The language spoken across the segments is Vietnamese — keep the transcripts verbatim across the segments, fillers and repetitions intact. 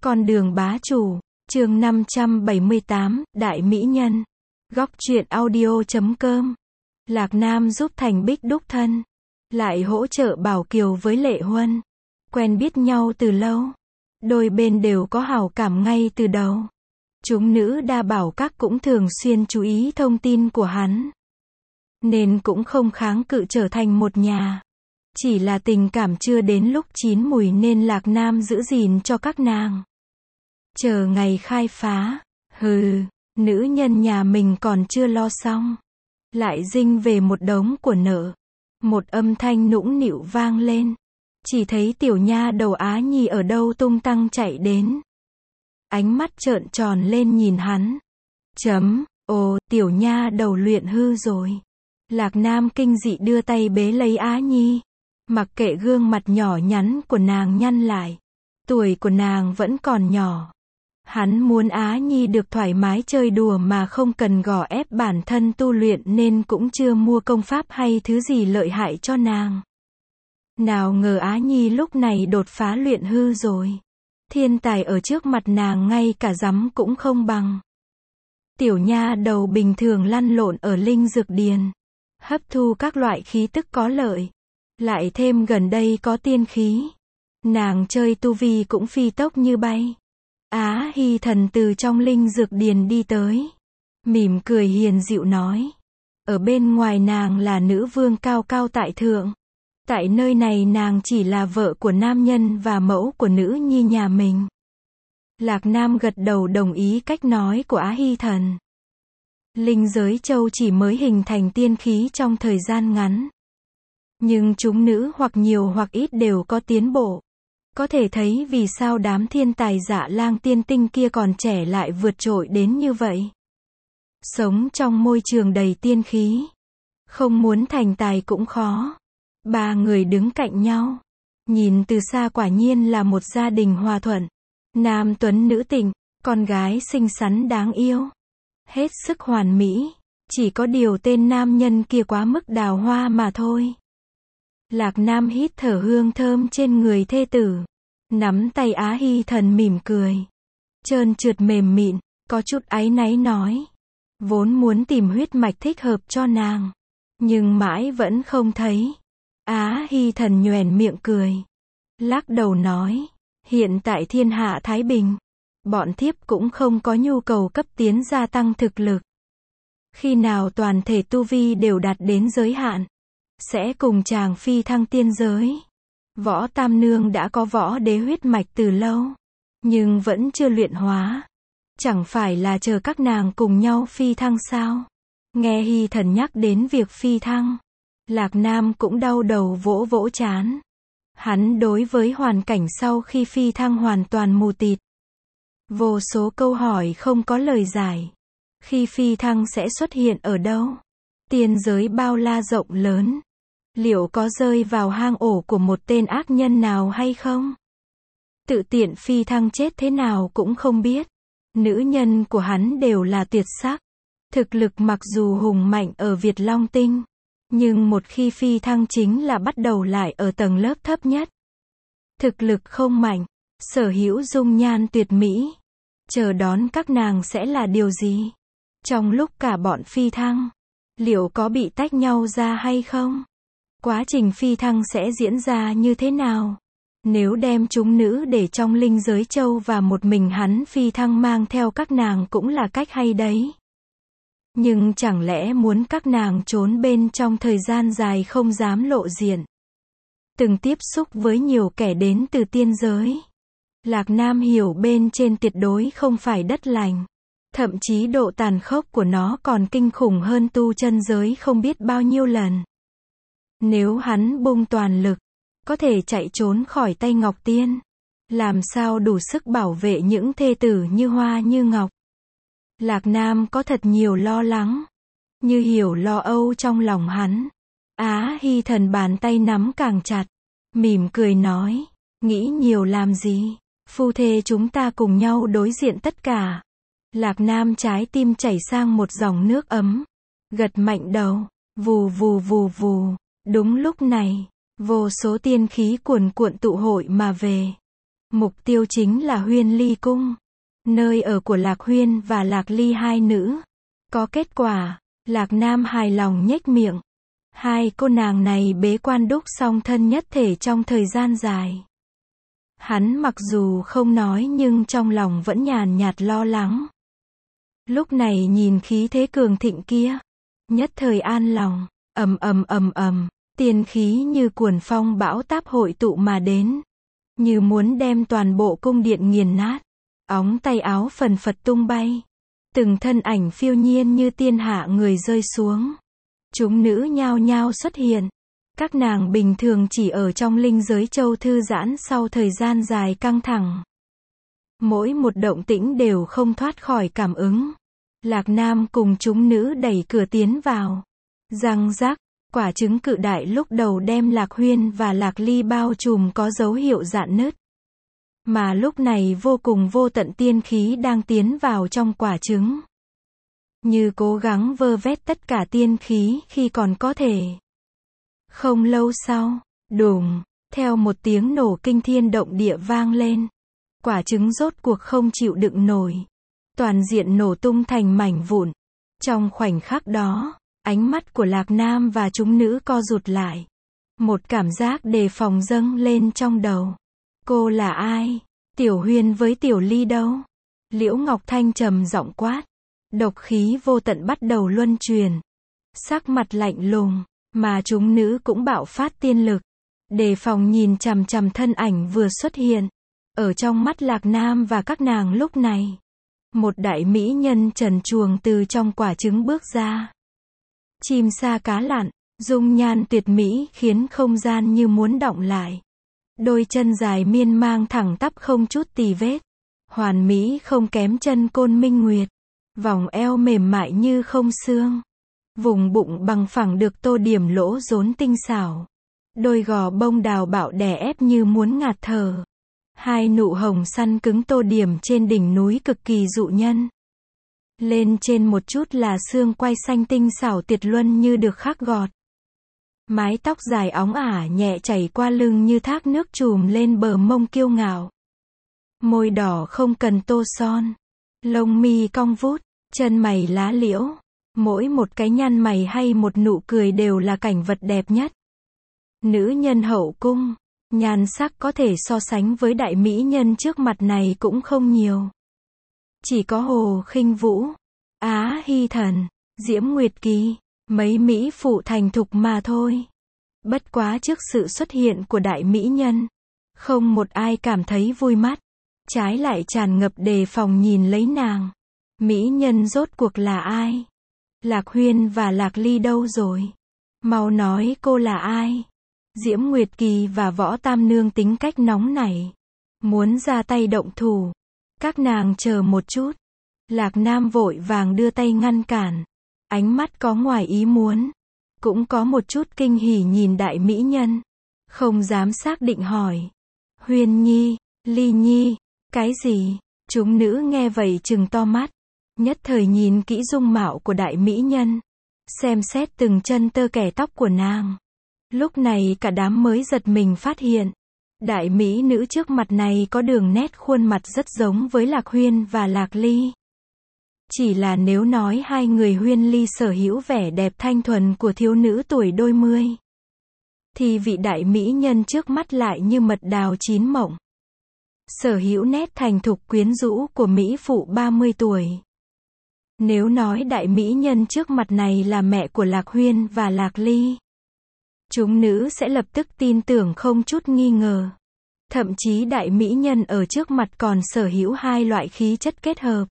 Con đường bá chủ, chương năm trăm bảy mươi tám, Đại Mỹ Nhân. Góc truyện audio chấm com. Lạc Nam giúp Thành Bích đúc thân, lại hỗ trợ Bảo Kiều với Lệ Huân. Quen biết nhau từ lâu, đôi bên đều có hảo cảm ngay từ đầu. Chúng nữ đa bảo các cũng thường xuyên chú ý thông tin của hắn, nên cũng không kháng cự trở thành một nhà. Chỉ là tình cảm chưa đến lúc chín mùi nên Lạc Nam giữ gìn cho các nàng. Chờ ngày khai phá, hừ, nữ nhân nhà mình còn chưa lo xong, lại dinh về một đống của nợ. Một âm thanh nũng nịu vang lên. Chỉ thấy tiểu nha đầu Á Nhi ở đâu tung tăng chạy đến. Ánh mắt trợn tròn lên nhìn hắn. Chấm, ồ, tiểu nha đầu luyện hư rồi. Lạc Nam kinh dị đưa tay bế lấy Á Nhi. Mặc kệ gương mặt nhỏ nhắn của nàng nhăn lại. Tuổi của nàng vẫn còn nhỏ. Hắn muốn Á Nhi được thoải mái chơi đùa mà không cần gò ép bản thân tu luyện nên cũng chưa mua công pháp hay thứ gì lợi hại cho nàng. Nào ngờ Á Nhi lúc này đột phá luyện hư rồi. Thiên tài ở trước mặt nàng ngay cả dắm cũng không bằng. Tiểu nha đầu bình thường lăn lộn ở linh dược điền, hấp thu các loại khí tức có lợi. Lại thêm gần đây có tiên khí, nàng chơi tu vi cũng phi tốc như bay. Á Hy Thần từ trong linh dược điền đi tới, mỉm cười hiền dịu nói. Ở bên ngoài nàng là nữ vương cao cao tại thượng. Tại nơi này nàng chỉ là vợ của nam nhân và mẫu của nữ nhi nhà mình. Lạc Nam gật đầu đồng ý cách nói của Á Hy Thần. Linh giới châu chỉ mới hình thành tiên khí trong thời gian ngắn, nhưng chúng nữ hoặc nhiều hoặc ít đều có tiến bộ. Có thể thấy vì sao đám thiên tài Dạ Lang tiên tinh kia còn trẻ lại vượt trội đến như vậy. Sống trong môi trường đầy tiên khí, không muốn thành tài cũng khó. Ba người đứng cạnh nhau, nhìn từ xa quả nhiên là một gia đình hòa thuận. Nam tuấn nữ tịnh, con gái xinh xắn đáng yêu, hết sức hoàn mỹ. Chỉ có điều tên nam nhân kia quá mức đào hoa mà thôi. Lạc Nam hít thở hương thơm trên người thê tử, nắm tay Á Hy Thần mỉm cười, trơn trượt mềm mịn, có chút áy náy nói. Vốn muốn tìm huyết mạch thích hợp cho nàng, nhưng mãi vẫn không thấy. Á Hy Thần nhoẻn miệng cười, lắc đầu nói, hiện tại thiên hạ thái bình, bọn thiếp cũng không có nhu cầu cấp tiến gia tăng thực lực. Khi nào toàn thể tu vi đều đạt đến giới hạn, sẽ cùng chàng phi thăng tiên giới. Võ Tam Nương đã có võ đế huyết mạch từ lâu, nhưng vẫn chưa luyện hóa. Chẳng phải là chờ các nàng cùng nhau phi thăng sao? Nghe Hy Thần nhắc đến việc phi thăng, Lạc Nam cũng đau đầu vỗ vỗ trán. Hắn đối với hoàn cảnh sau khi phi thăng hoàn toàn mù tịt. Vô số câu hỏi không có lời giải. Khi phi thăng sẽ xuất hiện ở đâu? Tiên giới bao la rộng lớn, liệu có rơi vào hang ổ của một tên ác nhân nào hay không? Tự tiện phi thăng chết thế nào cũng không biết. Nữ nhân của hắn đều là tuyệt sắc. Thực lực mặc dù hùng mạnh ở Việt Long Tinh, nhưng một khi phi thăng chính là bắt đầu lại ở tầng lớp thấp nhất. Thực lực không mạnh, sở hữu dung nhan tuyệt mỹ, chờ đón các nàng sẽ là điều gì? Trong lúc cả bọn phi thăng, liệu có bị tách nhau ra hay không? Quá trình phi thăng sẽ diễn ra như thế nào? Nếu đem chúng nữ để trong linh giới châu và một mình hắn phi thăng mang theo các nàng cũng là cách hay đấy. Nhưng chẳng lẽ muốn các nàng trốn bên trong thời gian dài không dám lộ diện? Từng tiếp xúc với nhiều kẻ đến từ tiên giới, Lạc Nam hiểu bên trên tuyệt đối không phải đất lành. Thậm chí độ tàn khốc của nó còn kinh khủng hơn tu chân giới không biết bao nhiêu lần. Nếu hắn bung toàn lực, có thể chạy trốn khỏi tay Ngọc Tiên, làm sao đủ sức bảo vệ những thê tử như Hoa như Ngọc? Lạc Nam có thật nhiều lo lắng, như hiểu lo âu trong lòng hắn. Á Hy Thần bàn tay nắm càng chặt, mỉm cười nói, nghĩ nhiều làm gì, phu thê chúng ta cùng nhau đối diện tất cả. Lạc Nam trái tim chảy sang một dòng nước ấm, gật mạnh đầu, vù vù vù vù. Đúng lúc này, vô số tiên khí cuồn cuộn tụ hội mà về. Mục tiêu chính là Huyên Ly Cung, nơi ở của Lạc Huyên và Lạc Ly hai nữ. Có kết quả, Lạc Nam hài lòng nhếch miệng. Hai cô nàng này bế quan đúc song thân nhất thể trong thời gian dài. Hắn mặc dù không nói nhưng trong lòng vẫn nhàn nhạt lo lắng. Lúc này nhìn khí thế cường thịnh kia, nhất thời an lòng, ầm ầm ầm ầm, tiên khí như cuồn phong bão táp hội tụ mà đến, như muốn đem toàn bộ cung điện nghiền nát. Óng tay áo phần phật tung bay, từng thân ảnh phiêu nhiên như tiên hạ người rơi xuống. Chúng nữ nhao nhao xuất hiện. Các nàng bình thường chỉ ở trong linh giới châu thư giãn sau thời gian dài căng thẳng. Mỗi một động tĩnh đều không thoát khỏi cảm ứng. Lạc Nam cùng chúng nữ đẩy cửa tiến vào. Răng rắc, quả trứng cự đại lúc đầu đem Lạc Huyên và Lạc Ly bao trùm có dấu hiệu rạn nứt. Mà lúc này vô cùng vô tận tiên khí đang tiến vào trong quả trứng. Như cố gắng vơ vét tất cả tiên khí khi còn có thể. Không lâu sau, đùng, theo một tiếng nổ kinh thiên động địa vang lên. Quả trứng rốt cuộc không chịu đựng nổi. Toàn diện nổ tung thành mảnh vụn. Trong khoảnh khắc đó, ánh mắt của Lạc Nam và chúng nữ co rụt lại. Một cảm giác đề phòng dâng lên trong đầu. Cô là ai? Tiểu Huyên với Tiểu Ly đâu? Liễu Ngọc Thanh trầm giọng quát. Độc khí vô tận bắt đầu luân truyền. Sắc mặt lạnh lùng, mà chúng nữ cũng bạo phát tiên lực. Đề phòng nhìn chằm chằm thân ảnh vừa xuất hiện. Ở trong mắt Lạc Nam và các nàng lúc này. Một đại mỹ nhân trần truồng từ trong quả trứng bước ra. Chim sa cá lặn, dung nhan tuyệt mỹ khiến không gian như muốn đọng lại. Đôi chân dài miên mang thẳng tắp không chút tì vết. Hoàn mỹ không kém chân Côn Minh Nguyệt. Vòng eo mềm mại như không xương. Vùng bụng bằng phẳng được tô điểm lỗ rốn tinh xảo. Đôi gò bông đào bạo đè ép như muốn ngạt thở. Hai nụ hồng săn cứng tô điểm trên đỉnh núi cực kỳ dụ nhân. Lên trên một chút là xương quai xanh tinh xảo tuyệt luân như được khắc gọt. Mái tóc dài óng ả nhẹ chảy qua lưng như thác nước trùm lên bờ mông kiêu ngạo. Môi đỏ không cần tô son. Lông mi cong vút, chân mày lá liễu. Mỗi một cái nhăn mày hay một nụ cười đều là cảnh vật đẹp nhất. Nữ nhân hậu cung, nhan sắc có thể so sánh với đại mỹ nhân trước mặt này cũng không nhiều. Chỉ có Hồ Khinh Vũ, Á Hy Thần, Diễm Nguyệt Kỳ, mấy mỹ phụ thành thục mà thôi. Bất quá trước sự xuất hiện của đại mỹ nhân, không một ai cảm thấy vui mắt. Trái lại tràn ngập đề phòng nhìn lấy nàng. Mỹ nhân rốt cuộc là ai? Lạc Huyên và Lạc Ly đâu rồi? Mau nói cô là ai? Diễm Nguyệt Kỳ và Võ Tam Nương tính cách nóng nảy. Muốn ra tay động thủ. Các nàng chờ một chút. Lạc Nam vội vàng đưa tay ngăn cản. Ánh mắt có ngoài ý muốn. Cũng có một chút kinh hỉ nhìn đại mỹ nhân. Không dám xác định hỏi. Huyên Nhi, Ly Nhi, cái gì? Chúng nữ nghe vậy trừng to mắt. Nhất thời nhìn kỹ dung mạo của đại mỹ nhân. Xem xét từng chân tơ kẻ tóc của nàng. Lúc này cả đám mới giật mình phát hiện. Đại mỹ nữ trước mặt này có đường nét khuôn mặt rất giống với Lạc Huyên và Lạc Ly. Chỉ là nếu nói hai người Huyên Ly sở hữu vẻ đẹp thanh thuần của thiếu nữ tuổi đôi mươi. Thì vị đại mỹ nhân trước mắt lại như mật đào chín mộng. Sở hữu nét thành thục quyến rũ của mỹ phụ ba mươi tuổi. Nếu nói đại mỹ nhân trước mặt này là mẹ của Lạc Huyên và Lạc Ly. Chúng nữ sẽ lập tức tin tưởng không chút nghi ngờ. Thậm chí đại mỹ nhân ở trước mặt còn sở hữu hai loại khí chất kết hợp.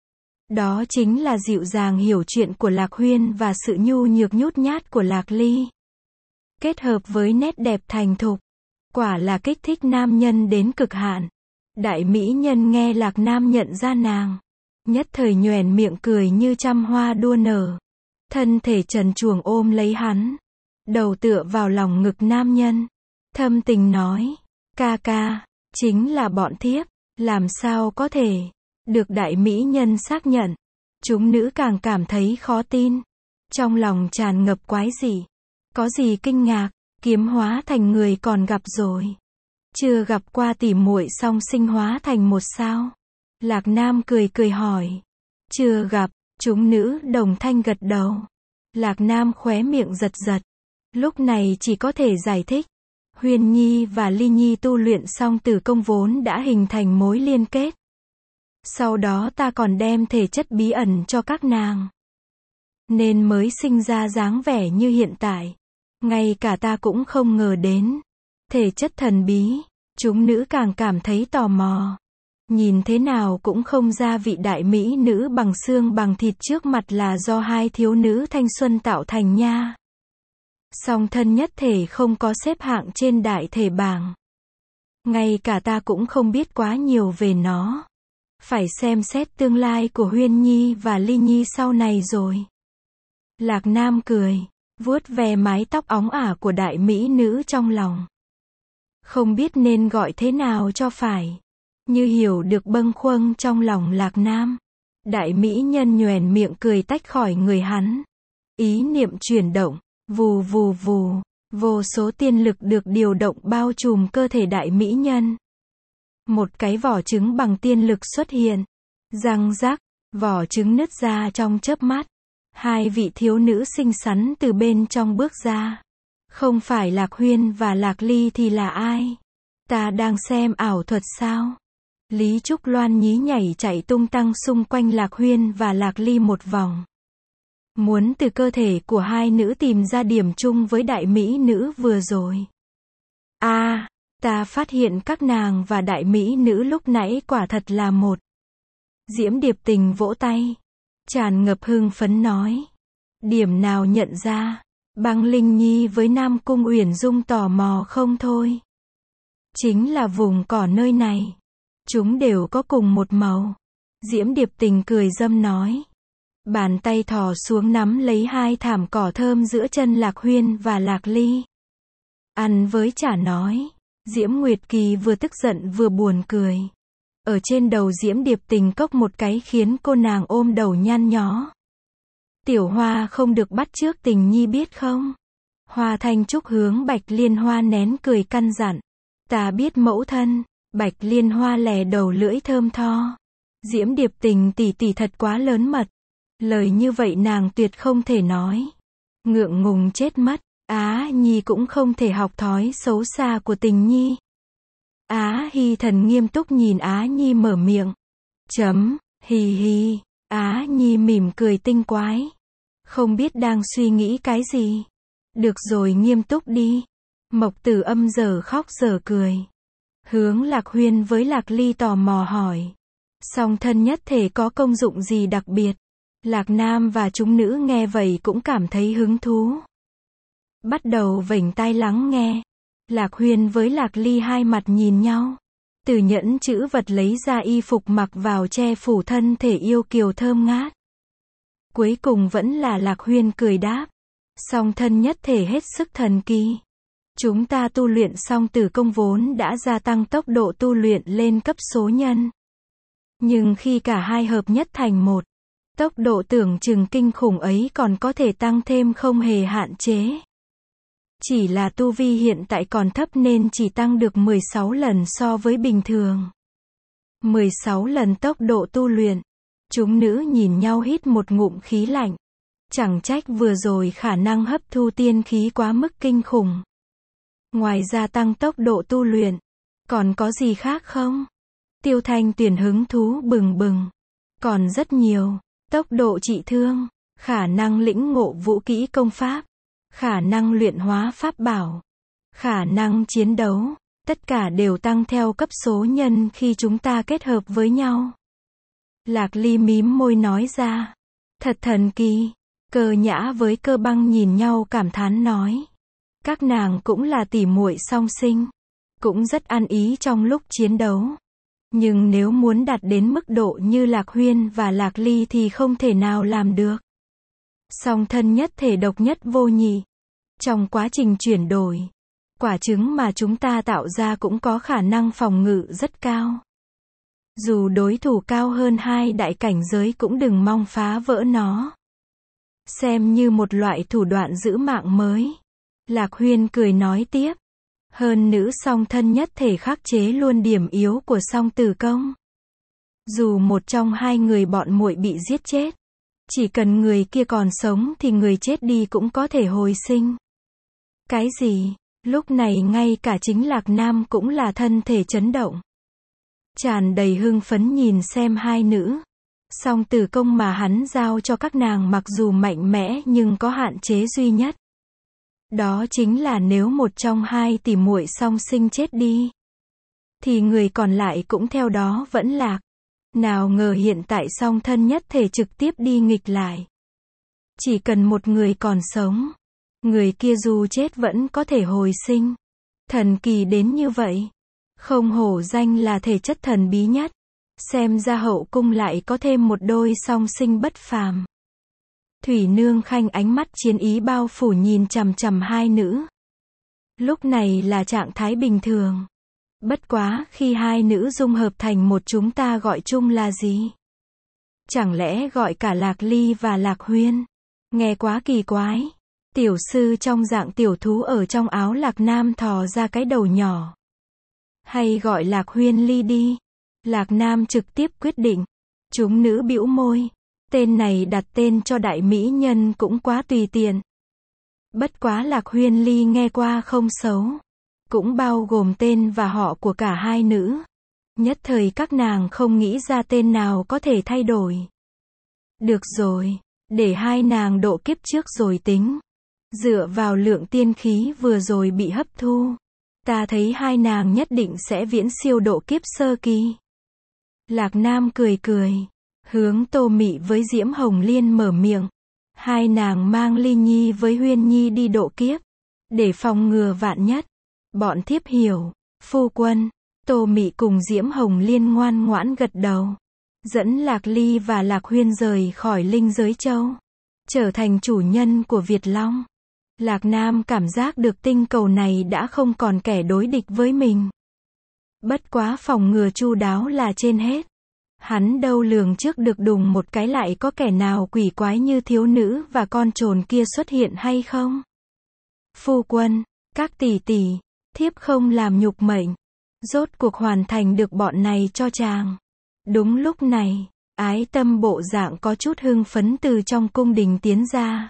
Đó chính là dịu dàng hiểu chuyện của Lạc Huyên và sự nhu nhược nhút nhát của Lạc Ly. Kết hợp với nét đẹp thành thục. Quả là kích thích nam nhân đến cực hạn. Đại mỹ nhân nghe Lạc Nam nhận ra nàng. Nhất thời nhoẻn miệng cười như trăm hoa đua nở. Thân thể trần truồng ôm lấy hắn. Đầu tựa vào lòng ngực nam nhân. Thâm tình nói. Ca ca, chính là bọn thiếp. Làm sao có thể. Được đại mỹ nhân xác nhận. Chúng nữ càng cảm thấy khó tin. Trong lòng tràn ngập quái dị. Có gì kinh ngạc. Kiếm hóa thành người còn gặp rồi. Chưa gặp qua tỉ muội song sinh hóa thành một sao? Lạc Nam cười cười hỏi. Chưa gặp, chúng nữ đồng thanh gật đầu. Lạc Nam khóe miệng giật giật. Lúc này chỉ có thể giải thích. Huyền Nhi và Ly Nhi tu luyện xong tử công vốn đã hình thành mối liên kết. Sau đó ta còn đem thể chất bí ẩn cho các nàng. Nên mới sinh ra dáng vẻ như hiện tại. Ngay cả ta cũng không ngờ đến. Thể chất thần bí, chúng nữ càng cảm thấy tò mò. Nhìn thế nào cũng không ra vị đại mỹ nữ bằng xương bằng thịt trước mặt là do hai thiếu nữ thanh xuân tạo thành nha. Song thân nhất thể không có xếp hạng trên đại thể bảng. Ngay cả ta cũng không biết quá nhiều về nó. Phải xem xét tương lai của Huyên Nhi và Ly Nhi sau này rồi. Lạc Nam cười, vuốt ve mái tóc óng ả của đại mỹ nữ trong lòng. Không biết nên gọi thế nào cho phải. Như hiểu được bâng khuâng trong lòng Lạc Nam. Đại mỹ nhân nhoẻn miệng cười tách khỏi người hắn. Ý niệm chuyển động, vù vù vù, vô số tiên lực được điều động bao trùm cơ thể đại mỹ nhân. Một cái vỏ trứng bằng tiên lực xuất hiện. Răng rắc, vỏ trứng nứt ra trong chớp mắt. Hai vị thiếu nữ xinh xắn từ bên trong bước ra. Không phải Lạc Huyên và Lạc Ly thì là ai? Ta đang xem ảo thuật sao? Lý Trúc Loan nhí nhảy chạy tung tăng xung quanh Lạc Huyên và Lạc Ly một vòng. Muốn từ cơ thể của hai nữ tìm ra điểm chung với đại mỹ nữ vừa rồi. A, à, ta phát hiện các nàng và đại mỹ nữ lúc nãy quả thật là một. Diễm Điệp Tình vỗ tay. Tràn ngập hưng phấn nói. Điểm nào nhận ra? Băng Linh Nhi với Nam Cung Uyển Dung tò mò không thôi. Chính là vùng cỏ nơi này. Chúng đều có cùng một màu. Diễm Điệp Tình cười dâm nói. Bàn tay thò xuống nắm lấy hai thảm cỏ thơm giữa chân Lạc Huyên và Lạc Ly. Ăn với chả nói. Diễm Nguyệt Kỳ vừa tức giận vừa buồn cười. Ở trên đầu Diễm Điệp Tình cốc một cái khiến cô nàng ôm đầu nhăn nhó. Tiểu Hoa không được bắt chước Tình Nhi biết không? Hoa Thanh Trúc hướng Bạch Liên Hoa nén cười căn dặn. Ta biết mẫu thân. Bạch Liên Hoa lè đầu lưỡi thơm tho. Diễm Điệp Tình tỷ tỷ thật quá lớn mật. Lời như vậy nàng tuyệt không thể nói. Ngượng ngùng chết mất. Á Nhi cũng không thể học thói xấu xa của Tình Nhi. Á Hi Thần nghiêm túc nhìn Á Nhi mở miệng. Chấm, hì hì. Á Nhi mỉm cười tinh quái. Không biết đang suy nghĩ cái gì. Được rồi, nghiêm túc đi. Mộc Tử Âm giờ khóc giờ cười. Hướng Lạc Huyên với Lạc Ly tò mò hỏi. Song thân nhất thể có công dụng gì đặc biệt? Lạc Nam và chúng nữ nghe vậy cũng cảm thấy hứng thú. Bắt đầu vểnh tai lắng nghe. Lạc Huyên với Lạc Ly hai mặt nhìn nhau. Từ nhẫn chữ vật lấy ra y phục mặc vào che phủ thân thể yêu kiều thơm ngát. Cuối cùng vẫn là Lạc Huyên cười đáp. Song thân nhất thể hết sức thần kỳ. Chúng ta tu luyện xong tử công vốn đã gia tăng tốc độ tu luyện lên cấp số nhân. Nhưng khi cả hai hợp nhất thành một, tốc độ tưởng chừng kinh khủng ấy còn có thể tăng thêm không hề hạn chế. Chỉ là tu vi hiện tại còn thấp nên chỉ tăng được mười sáu lần so với bình thường. mười sáu lần tốc độ tu luyện. Chúng nữ nhìn nhau hít một ngụm khí lạnh. Chẳng trách vừa rồi khả năng hấp thu tiên khí quá mức kinh khủng. Ngoài ra tăng tốc độ tu luyện, còn có gì khác không? Tiêu Thanh Tuyền hứng thú bừng bừng. Còn rất nhiều. Tốc độ trị thương, khả năng lĩnh ngộ vũ kỹ công pháp, khả năng luyện hóa pháp bảo, khả năng chiến đấu, tất cả đều tăng theo cấp số nhân khi chúng ta kết hợp với nhau. Lạc Ly mím môi nói ra. Thật thần kỳ. Cơ Nhã với Cơ Băng nhìn nhau cảm thán nói. Các nàng cũng là tỷ muội song sinh. Cũng rất ăn ý trong lúc chiến đấu. Nhưng nếu muốn đạt đến mức độ như Lạc Huyên và Lạc Ly thì không thể nào làm được. Song thân nhất thể độc nhất vô nhị. Trong quá trình chuyển đổi, quả trứng mà chúng ta tạo ra cũng có khả năng phòng ngự rất cao. Dù đối thủ cao hơn hai đại cảnh giới cũng đừng mong phá vỡ nó. Xem như một loại thủ đoạn giữ mạng mới. Lạc Huyên cười nói tiếp. Hơn nữ song thân nhất thể khắc chế luôn điểm yếu của song tử công. Dù một trong hai người bọn muội bị giết chết, chỉ cần người kia còn sống thì người chết đi cũng có thể hồi sinh. Cái gì? Lúc này ngay cả chính Lạc Nam cũng là thân thể chấn động. Tràn đầy hưng phấn nhìn xem hai nữ. Song tử công mà hắn giao cho các nàng mặc dù mạnh mẽ nhưng có hạn chế duy nhất. Đó chính là nếu một trong hai tỷ muội song sinh chết đi, thì người còn lại cũng theo đó vẫn lạc. Nào ngờ hiện tại song thân nhất thể trực tiếp đi nghịch lại. Chỉ cần một người còn sống, người kia dù chết vẫn có thể hồi sinh. Thần kỳ đến như vậy. Không hổ danh là thể chất thần bí nhất. Xem ra hậu cung lại có thêm một đôi song sinh bất phàm. Thủy Nương Khanh ánh mắt chiến ý bao phủ nhìn chằm chằm hai nữ. Lúc này là trạng thái bình thường. Bất quá, khi hai nữ dung hợp thành một chúng ta gọi chung là gì? Chẳng lẽ gọi cả Lạc Ly và Lạc Huyên? Nghe quá kỳ quái. Tiểu sư trong dạng tiểu thú ở trong áo Lạc Nam thò ra cái đầu nhỏ. Hay gọi Lạc Huyên Ly đi. Lạc Nam trực tiếp quyết định. Chúng nữ bĩu môi. Tên này đặt tên cho đại mỹ nhân cũng quá tùy tiện. Bất quá Lạc Huyên Ly nghe qua không xấu. Cũng bao gồm tên và họ của cả hai nữ. Nhất thời các nàng không nghĩ ra tên nào có thể thay đổi. Được rồi, để hai nàng độ kiếp trước rồi tính. Dựa vào lượng tiên khí vừa rồi bị hấp thu, ta thấy hai nàng nhất định sẽ viễn siêu độ kiếp sơ kỳ. Lạc Nam cười cười, hướng Tô Mị với Diễm Hồng Liên mở miệng. Hai nàng mang Ly Nhi với Huyên Nhi đi độ kiếp, để phòng ngừa vạn nhất. Bọn thiếp hiểu, phu quân. Tô Mị cùng Diễm Hồng Liên ngoan ngoãn gật đầu, dẫn Lạc Ly và Lạc Huyên rời khỏi linh giới châu, trở thành chủ nhân của Việt Long. Lạc Nam cảm giác được tinh cầu này đã không còn kẻ đối địch với mình. Bất quá phòng ngừa chu đáo là trên hết. Hắn đâu lường trước được đùng một cái lại có kẻ nào quỷ quái như thiếu nữ và con trồn kia xuất hiện hay không? Phu quân, các tỷ tỷ, thiếp không làm nhục mệnh. Rốt cuộc hoàn thành được bọn này cho chàng. Đúng lúc này, Ái Tâm bộ dạng có chút hưng phấn từ trong cung đình tiến ra.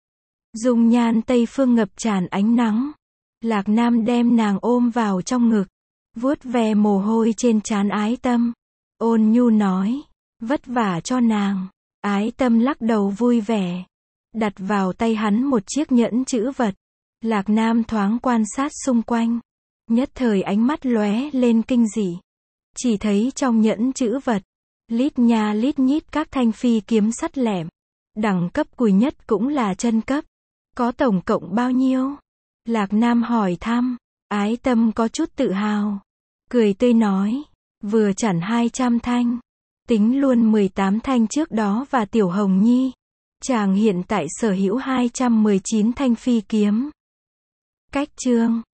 Dung nhan Tây Phương ngập tràn ánh nắng. Lạc Nam đem nàng ôm vào trong ngực, vuốt ve mồ hôi trên trán Ái Tâm. Ôn nhu nói, vất vả cho nàng. Ái Tâm lắc đầu vui vẻ, đặt vào tay hắn một chiếc nhẫn chữ vật. Lạc Nam thoáng quan sát xung quanh, nhất thời ánh mắt lóe lên kinh dị. Chỉ thấy trong nhẫn chữ vật, lít nha lít nhít các thanh phi kiếm sắt lẹm. Đẳng cấp cùi nhất cũng là chân cấp. Có tổng cộng bao nhiêu? Lạc Nam hỏi thăm. Ái Tâm có chút tự hào, cười tươi nói, vừa chẳng hai trăm thanh. Tính luôn mười tám thanh trước đó và Tiểu Hồng Nhi, chàng hiện tại sở hữu hai trăm mười chín thanh phi kiếm. Cách chương